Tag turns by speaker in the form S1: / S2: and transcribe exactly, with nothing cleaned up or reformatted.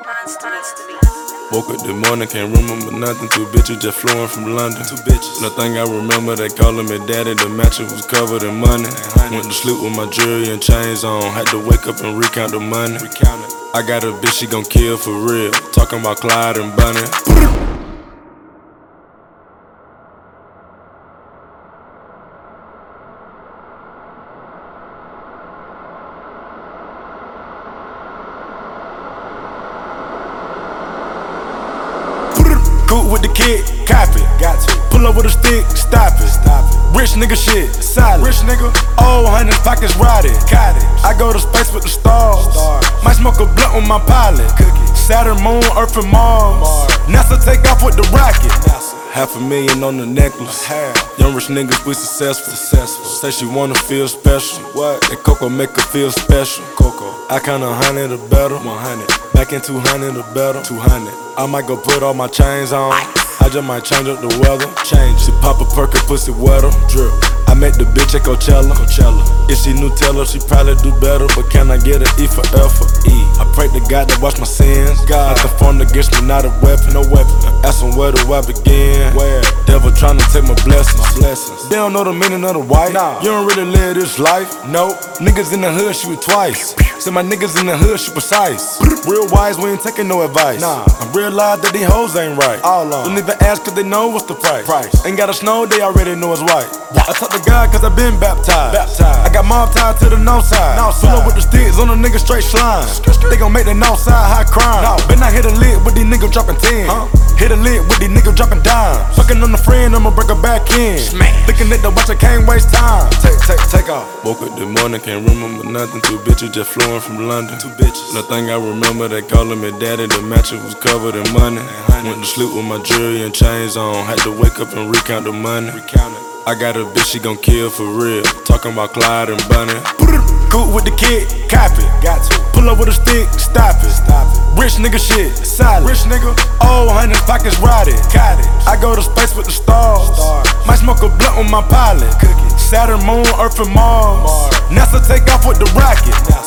S1: Woke up this morning, can't remember nothing. Two bitches just flowing from London. Two bitches. The thing I remember, they calling me daddy. The mattress was covered in money. Went to sleep with my jewelry and chains on. Had to wake up and recount the money. Recount it. I got a bitch, she gon' kill for real. Talking about Clyde and Bunny. Cool with the kid, copy. Got to pull up with a stick, stop it. Stop it. Rich nigga shit, solid. Rich nigga, old hundreds pockets rotted. Cottage. I go to space with the stars. stars. Might smoke a blunt with my pilot. Cookie. Saturn, Moon, Earth, and Mars. Mars. NASA take off with the rocket. NASA. Half a million on the necklace. Half. Young rich niggas, we successful. successful. Say she wanna feel special. What? That Coco make her feel special. Coco. I count a hundred or better. One hundred. Back in two hundred or better. Two hundred. I might go put all my chains on. I just might change up the weather. Change. She pop a perk and pussy wetter. Drip. I met the bitch at Coachella. Coachella. If she knew Teller, she probably do better. But can I get an E for effort? E. I pray to God to wash my sins. God. Like the phone against me, not a weapon. No weapon. Ask him where do I begin? Where? Devil tryna take my blessings. My blessings. They don't know the meaning of the white. Nah. You don't really live this life. Nope. Niggas in the hood shoot twice. Say my niggas in the hood shoot precise. Real wise, we ain't taking no advice. Nah. I realize that these hoes ain't right. All on. Don't even ask cause they know what's the price. price. Ain't gotta snow, they already know it's white. I talk to God cause I been baptized. baptized. I got mob tied to the north side. North side. Pull up with the sticks on the nigga straight slime. They gon' make the north side high crime. No. Been I hit a lid with these niggas dropping ten. Huh? Hit a lid with these niggas dropping dimes. Fucking on the friend, I'ma break her back in. Smash. Looking at the watch, I can't waste time. Take, take, take off. Woke up this morning, can't remember nothing. Two bitches just flowing from London. Two bitches. The thing I remember, they calling me daddy. The mattress was covered in money. Went to sleep with my jewelry and chains on. Had to wake up and recount the money. Recount it. I got a bitch, she gon' kill for real. Talking about Clyde and Bunny. Cool with the kid, copy. Got to pull up with a stick, stop it. Stop it. Rich nigga shit, solid. Rich nigga, old hundreds pockets rotted. Cottage. I go to space with the stars. stars. Might smoke a blunt with my pilot. Cookie. Saturn, Moon, Earth, and Mars. Mars. NASA take off with the rocket. NASA.